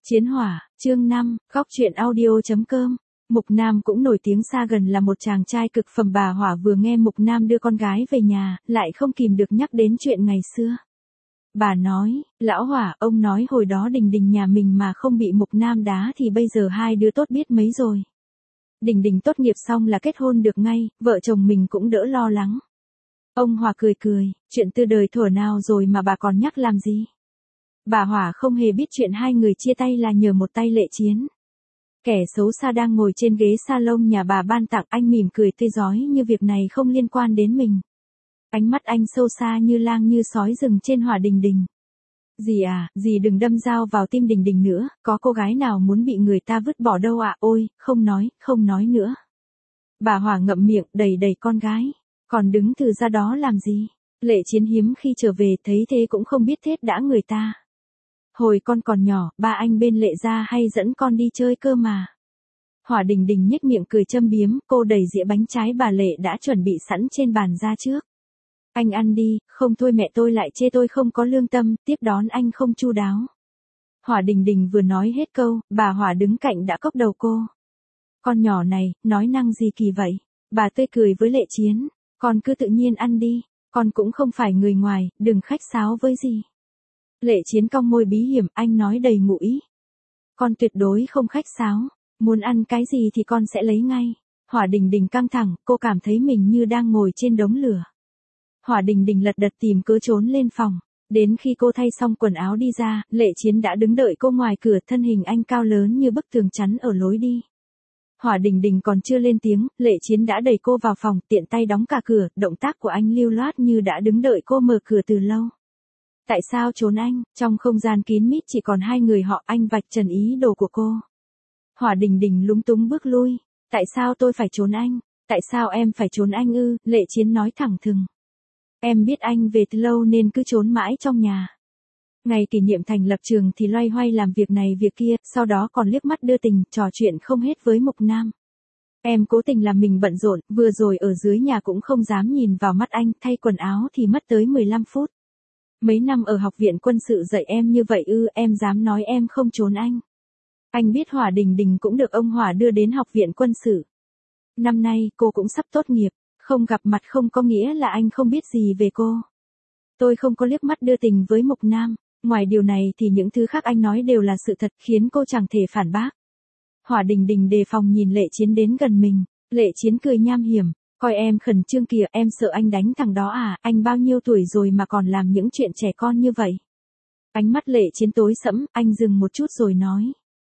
Chiến hỏa, chương 5, góc truyện audio.com. Mục Nam cũng nổi tiếng xa gần là một chàng trai cực phẩm. Bà Hỏa vừa nghe Mục Nam đưa con gái về nhà, lại không kìm được nhắc đến chuyện ngày xưa. Bà nói, lão Hỏa, ông nói hồi đó Đình Đình nhà mình mà không bị Mục Nam đá thì bây giờ hai đứa tốt biết mấy rồi. Đình Đình tốt nghiệp xong là kết hôn được ngay, vợ chồng mình cũng đỡ lo lắng. Ông Hòa cười cười, chuyện từ đời thuở nào rồi mà bà còn nhắc làm gì? Bà Hỏa không hề biết chuyện hai người chia tay là nhờ một tay Lệ Chiến. Kẻ xấu xa đang ngồi trên ghế salon nhà bà ban tặng, anh mỉm cười tươi rói như việc này không liên quan đến mình. Ánh mắt anh sâu xa như lang như sói rừng trên Hỏa Đình Đình. Dì à, dì đừng đâm dao vào tim Đình Đình nữa, có cô gái nào muốn bị người ta vứt bỏ đâu ạ. Ôi, không nói nữa. Bà Hỏa ngậm miệng, đẩy con gái. Còn đứng từ ra đó làm gì? Lệ Chiến hiếm khi trở về, thấy thế cũng không biết thết đã người ta. Hồi con còn nhỏ, ba anh bên Lệ gia hay dẫn con đi chơi cơ mà. Hỏa Đình Đình nhếch miệng cười châm biếm, cô đẩy dĩa bánh trái bà Lệ đã chuẩn bị sẵn trên bàn ra trước. Anh ăn đi, không thôi mẹ tôi lại chê tôi không có lương tâm, tiếp đón anh không chu đáo. Hỏa Đình Đình vừa nói hết câu, bà Hỏa đứng cạnh đã cốc đầu cô. Con nhỏ này, nói năng gì kỳ vậy? Bà tươi cười với Lệ Chiến, con cứ tự nhiên ăn đi, con cũng không phải người ngoài, đừng khách sáo với gì. Lệ Chiến cong môi bí hiểm, anh nói đầy ngụ ý. Con tuyệt đối không khách sáo, muốn ăn cái gì thì con sẽ lấy ngay. Hỏa Đình Đình căng thẳng, cô cảm thấy mình như đang ngồi trên đống lửa. Hỏa Đình Đình lật đật tìm cớ trốn lên phòng. Đến khi cô thay xong quần áo đi ra, Lệ Chiến đã đứng đợi cô ngoài cửa, thân hình anh cao lớn như bức tường chắn ở lối đi. Hỏa Đình Đình còn chưa lên tiếng, Lệ Chiến đã đẩy cô vào phòng, tiện tay đóng cả cửa, động tác của anh lưu loát như đã đứng đợi cô mở cửa từ lâu. Tại sao trốn anh? Trong không gian kín mít chỉ còn hai người họ, anh vạch trần ý đồ của cô. Hỏa Đình Đình lúng túng bước lui. Tại sao tôi phải trốn anh? Tại sao em phải trốn anh ư? Lệ Chiến nói thẳng thừng. Em biết anh về từ lâu nên cứ trốn mãi trong nhà. Ngày kỷ niệm thành lập trường thì loay hoay làm việc này việc kia, sau đó còn liếc mắt đưa tình, trò chuyện không hết với Mục Nam. Em cố tình làm mình bận rộn, vừa rồi ở dưới nhà cũng không dám nhìn vào mắt anh, thay quần áo thì mất tới 15 phút. Mấy năm ở học viện quân sự dạy em như vậy ư, em dám nói em không trốn anh. Anh biết Hỏa Đình Đình cũng được ông Hỏa đưa đến học viện quân sự. Năm nay cô cũng sắp tốt nghiệp, không gặp mặt không có nghĩa là anh không biết gì về cô. Tôi không có liếc mắt đưa tình với Mục Nam, ngoài điều này thì những thứ khác anh nói đều là sự thật, khiến cô chẳng thể phản bác. Hỏa Đình Đình đề phòng nhìn Lệ Chiến đến gần mình, Lệ Chiến cười nham hiểm. Coi em khẩn trương kìa, em sợ anh đánh thằng đó à, anh bao nhiêu tuổi rồi mà còn làm những chuyện trẻ con như vậy. Ánh mắt Lệ Chiến tối sẫm, anh dừng một chút rồi nói.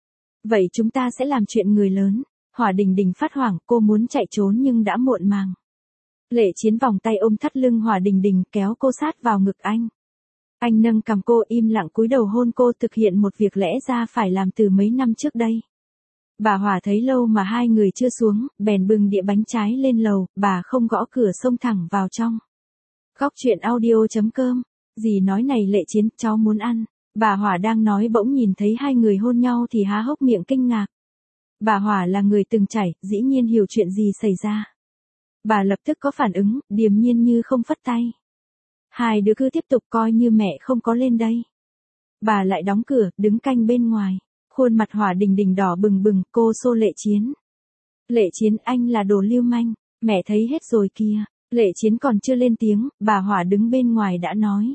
Vậy chúng ta sẽ làm chuyện người lớn. Hỏa Đình Đình phát hoảng, cô muốn chạy trốn nhưng đã muộn màng. Lệ Chiến vòng tay ôm thắt lưng Hỏa Đình Đình, kéo cô sát vào ngực anh. Anh nâng cằm cô, im lặng cúi đầu hôn cô, thực hiện một việc lẽ ra phải làm từ mấy năm trước đây. Bà Hỏa thấy lâu mà hai người chưa xuống, bèn bưng đĩa bánh trái lên lầu, bà không gõ cửa xông thẳng vào trong. Góc truyện audio.com. Dì nói này Lệ Chiến, cháu muốn ăn. Bà Hỏa đang nói bỗng nhìn thấy hai người hôn nhau thì há hốc miệng kinh ngạc. Bà Hỏa là người từng trải, dĩ nhiên hiểu chuyện gì xảy ra. Bà lập tức có phản ứng, điềm nhiên như không phất tay. Hai đứa cứ tiếp tục coi như mẹ không có lên đây. Bà lại đóng cửa, đứng canh bên ngoài. Khuôn mặt Hỏa Đình Đình đỏ bừng bừng, cô xô Lệ Chiến. Lệ Chiến, anh là đồ lưu manh, mẹ thấy hết rồi kìa. Lệ Chiến còn chưa lên tiếng, bà Hỏa đứng bên ngoài đã nói.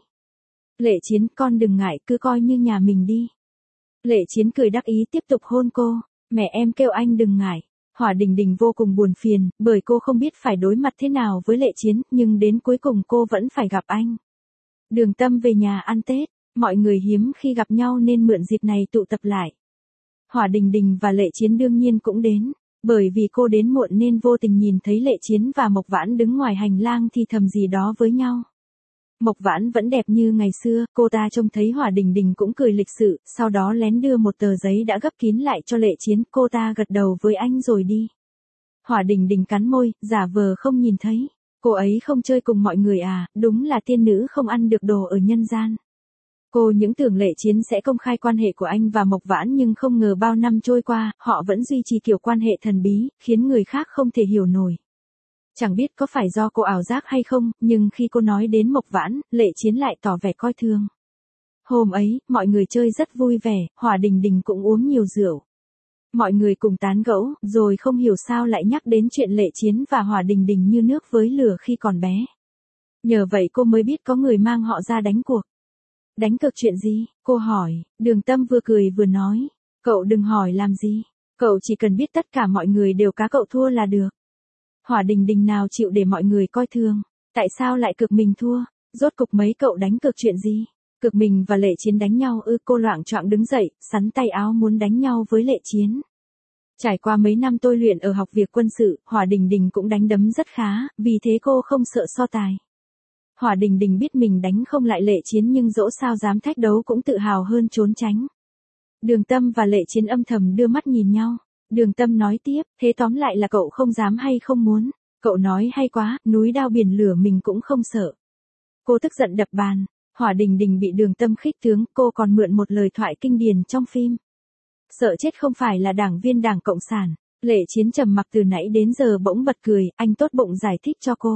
Lệ Chiến, con đừng ngại, cứ coi như nhà mình đi. Lệ Chiến cười đắc ý tiếp tục hôn cô. Mẹ em kêu anh đừng ngại. Hỏa Đình Đình vô cùng buồn phiền, bởi cô không biết phải đối mặt thế nào với Lệ Chiến, nhưng đến cuối cùng cô vẫn phải gặp anh. Đường Tâm về nhà ăn Tết, mọi người hiếm khi gặp nhau nên mượn dịp này tụ tập lại. Hỏa Đình Đình và Lệ Chiến đương nhiên cũng đến, bởi vì cô đến muộn nên vô tình nhìn thấy Lệ Chiến và Mộc Vãn đứng ngoài hành lang thì thầm gì đó với nhau. Mộc Vãn vẫn đẹp như ngày xưa, cô ta trông thấy Hỏa Đình Đình cũng cười lịch sự, sau đó lén đưa một tờ giấy đã gấp kín lại cho Lệ Chiến, cô ta gật đầu với anh rồi đi. Hỏa Đình Đình cắn môi, giả vờ không nhìn thấy. Cô ấy không chơi cùng mọi người à, đúng là tiên nữ không ăn được đồ ở nhân gian. Cô những tưởng Lệ Chiến sẽ công khai quan hệ của anh và Mộc Vãn nhưng không ngờ bao năm trôi qua, họ vẫn duy trì kiểu quan hệ thần bí, khiến người khác không thể hiểu nổi. Chẳng biết có phải do cô ảo giác hay không, nhưng khi cô nói đến Mộc Vãn, Lệ Chiến lại tỏ vẻ coi thường. Hôm ấy, mọi người chơi rất vui vẻ, Hỏa Đình Đình cũng uống nhiều rượu. Mọi người cùng tán gẫu, rồi không hiểu sao lại nhắc đến chuyện Lệ Chiến và Hỏa Đình Đình như nước với lửa khi còn bé. Nhờ vậy cô mới biết có người mang họ ra đánh cuộc. Đánh cược chuyện gì? Cô hỏi, Đường Tâm vừa cười vừa nói. Cậu đừng hỏi làm gì. Cậu chỉ cần biết tất cả mọi người đều cá cậu thua là được. Hỏa Đình Đình nào chịu để mọi người coi thường. Tại sao lại cược mình thua? Rốt cục mấy cậu đánh cược chuyện gì? Cược mình và Lệ Chiến đánh nhau ư? Cô loạng choạng đứng dậy, sắn tay áo muốn đánh nhau với Lệ Chiến. Trải qua mấy năm tôi luyện ở học viện quân sự, Hỏa Đình Đình cũng đánh đấm rất khá, vì thế cô không sợ so tài. Hỏa Đình Đình biết mình đánh không lại Lệ Chiến nhưng dẫu sao dám thách đấu cũng tự hào hơn trốn tránh. Đường Tâm và Lệ Chiến âm thầm đưa mắt nhìn nhau. Đường Tâm nói tiếp, thế tóm lại là cậu không dám hay không muốn? Cậu nói hay quá, núi đao biển lửa mình cũng không sợ. Cô tức giận đập bàn. Hỏa Đình Đình bị Đường Tâm khích tướng, cô còn mượn một lời thoại kinh điển trong phim. Sợ chết không phải là đảng viên Đảng Cộng sản. Lệ Chiến trầm mặc từ nãy đến giờ bỗng bật cười, anh tốt bụng giải thích cho cô.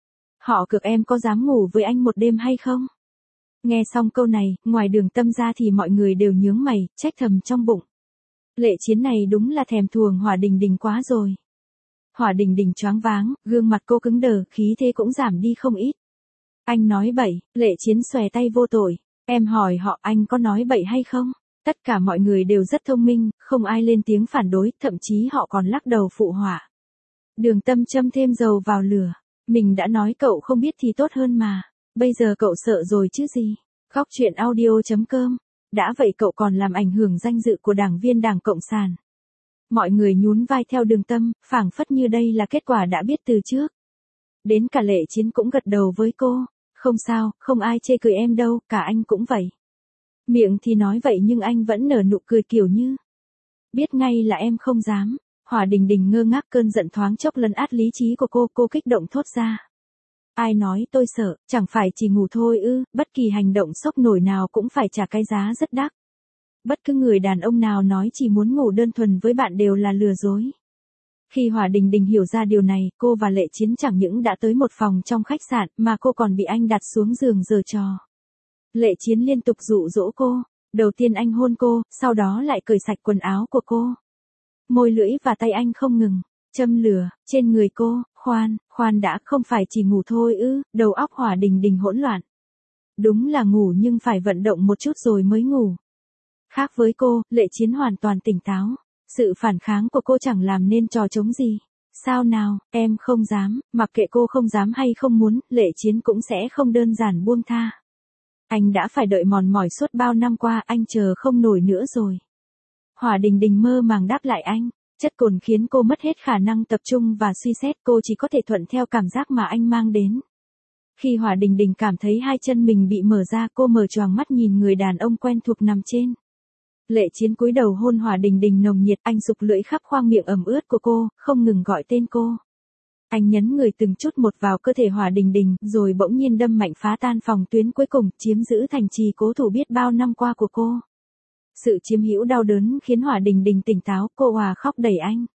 Họ cược em có dám ngủ với anh một đêm hay không? Nghe xong câu này, ngoài Đường Tâm ra thì mọi người đều nhướng mày, trách thầm trong bụng. Lệ Chiến này đúng là thèm thuồng Hỏa Đình Đình quá rồi. Hỏa Đình Đình choáng váng, gương mặt cô cứng đờ, khí thế cũng giảm đi không ít. Anh nói bậy, Lệ Chiến xòe tay vô tội. Em hỏi họ anh có nói bậy hay không? Tất cả mọi người đều rất thông minh, không ai lên tiếng phản đối, thậm chí họ còn lắc đầu phụ họa. Đường Tâm châm thêm dầu vào lửa. Mình đã nói cậu không biết thì tốt hơn mà. Bây giờ cậu sợ rồi chứ gì. Góc truyện audio.com. Đã vậy cậu còn làm ảnh hưởng danh dự của đảng viên Đảng Cộng sản. Mọi người nhún vai theo Đường Tâm, phảng phất như đây là kết quả đã biết từ trước. Đến cả Lệ Chiến cũng gật đầu với cô. Không sao, không ai chê cười em đâu, cả anh cũng vậy. Miệng thì nói vậy nhưng anh vẫn nở nụ cười kiểu như. Biết ngay là em không dám. Hỏa Đình Đình ngơ ngác, cơn giận thoáng chốc lấn át lý trí của cô kích động thốt ra. Ai nói tôi sợ, chẳng phải chỉ ngủ thôi ư, bất kỳ hành động sốc nổi nào cũng phải trả cái giá rất đắt. Bất cứ người đàn ông nào nói chỉ muốn ngủ đơn thuần với bạn đều là lừa dối. Khi Hỏa Đình Đình hiểu ra điều này, cô và Lệ Chiến chẳng những đã tới một phòng trong khách sạn mà cô còn bị anh đặt xuống giường giở trò. Lệ Chiến liên tục dụ dỗ cô, đầu tiên anh hôn cô, sau đó lại cởi sạch quần áo của cô. Môi lưỡi và tay anh không ngừng châm lửa trên người cô. Khoan đã, không phải chỉ ngủ thôi ư? Đầu óc Hỏa Đình Đình hỗn loạn. Đúng là ngủ nhưng phải vận động một chút rồi mới ngủ. Khác với cô, Lệ Chiến hoàn toàn tỉnh táo. Sự phản kháng của cô chẳng làm nên trò trống gì. Sao nào, em không dám, mặc kệ cô không dám hay không muốn, Lệ Chiến cũng sẽ không đơn giản buông tha. Anh đã phải đợi mòn mỏi suốt bao năm qua, anh chờ không nổi nữa rồi. Hỏa Đình Đình mơ màng đáp lại anh. Chất cồn khiến cô mất hết khả năng tập trung và suy xét, cô chỉ có thể thuận theo cảm giác mà anh mang đến. Khi Hỏa Đình Đình cảm thấy hai chân mình bị mở ra, cô mở choàng mắt nhìn người đàn ông quen thuộc nằm trên. Lệ Chiến cúi đầu hôn Hỏa Đình Đình nồng nhiệt, anh sục lưỡi khắp khoang miệng ẩm ướt của cô, không ngừng gọi tên cô. Anh nhấn người từng chút một vào cơ thể Hỏa Đình Đình, rồi bỗng nhiên đâm mạnh phá tan phòng tuyến cuối cùng, chiếm giữ thành trì cố thủ biết bao năm qua của cô. Sự chiếm hữu đau đớn khiến Hỏa Đình Đình tỉnh táo, cô òa khóc đẩy anh.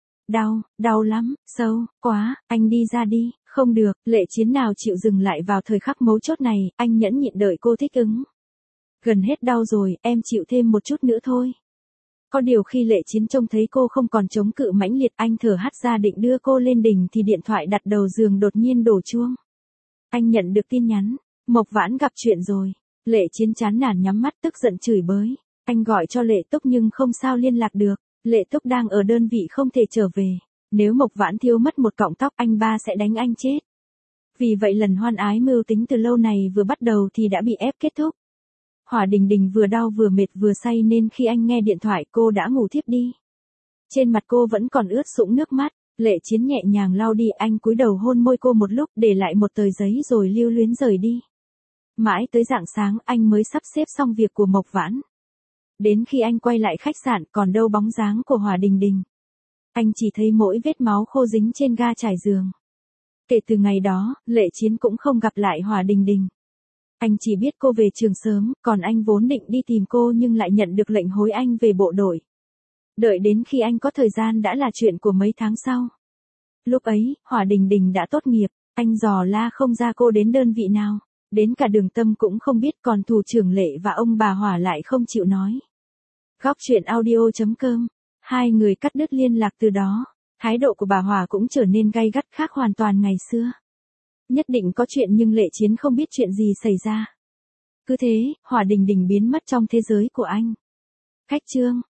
Đau lắm, sâu, quá, anh đi ra đi. Không được, Lệ Chiến nào chịu dừng lại vào thời khắc mấu chốt này, anh nhẫn nhịn đợi cô thích ứng. Gần hết đau rồi, em chịu thêm một chút nữa thôi. Có điều khi Lệ Chiến trông thấy cô không còn chống cự mãnh liệt, anh thở hắt ra định đưa cô lên đỉnh thì điện thoại đặt đầu giường đột nhiên đổ chuông. Anh nhận được tin nhắn, Mộc Vãn gặp chuyện rồi. Lệ Chiến chán nản nhắm mắt tức giận chửi bới. Anh gọi cho Lệ Túc nhưng không sao liên lạc được. Lệ Túc đang ở đơn vị không thể trở về. Nếu Mộc Vãn thiếu mất một cọng tóc anh ba sẽ đánh anh chết. Vì vậy lần hoan ái mưu tính từ lâu này vừa bắt đầu thì đã bị ép kết thúc. Hỏa Đình Đình vừa đau vừa mệt vừa say nên khi anh nghe điện thoại cô đã ngủ thiếp đi. Trên mặt cô vẫn còn ướt sũng nước mắt. Lệ Chiến nhẹ nhàng lau đi, anh cúi đầu hôn môi cô một lúc, để lại một tờ giấy rồi lưu luyến rời đi. Mãi tới rạng sáng anh mới sắp xếp xong việc của Mộc Vãn. Đến khi anh quay lại khách sạn còn đâu bóng dáng của Hỏa Đình Đình. Anh chỉ thấy mỗi vết máu khô dính trên ga trải giường. Kể từ ngày đó, Lệ Chiến cũng không gặp lại Hỏa Đình Đình. Anh chỉ biết cô về trường sớm, còn anh vốn định đi tìm cô nhưng lại nhận được lệnh hối anh về bộ đội. Đợi đến khi anh có thời gian đã là chuyện của mấy tháng sau. Lúc ấy, Hỏa Đình Đình đã tốt nghiệp, anh dò la không ra cô đến đơn vị nào. Đến cả Đường Tâm cũng không biết, còn Thủ trưởng Lệ và ông bà Hỏa lại không chịu nói. Góc chuyện audio.com. Hai người cắt đứt liên lạc từ đó. Thái độ của bà Hỏa cũng trở nên gay gắt khác hoàn toàn ngày xưa. Nhất định có chuyện nhưng Lệ Chiến không biết chuyện gì xảy ra. Cứ thế, Hỏa Đình Đình biến mất trong thế giới của anh. Khách chương.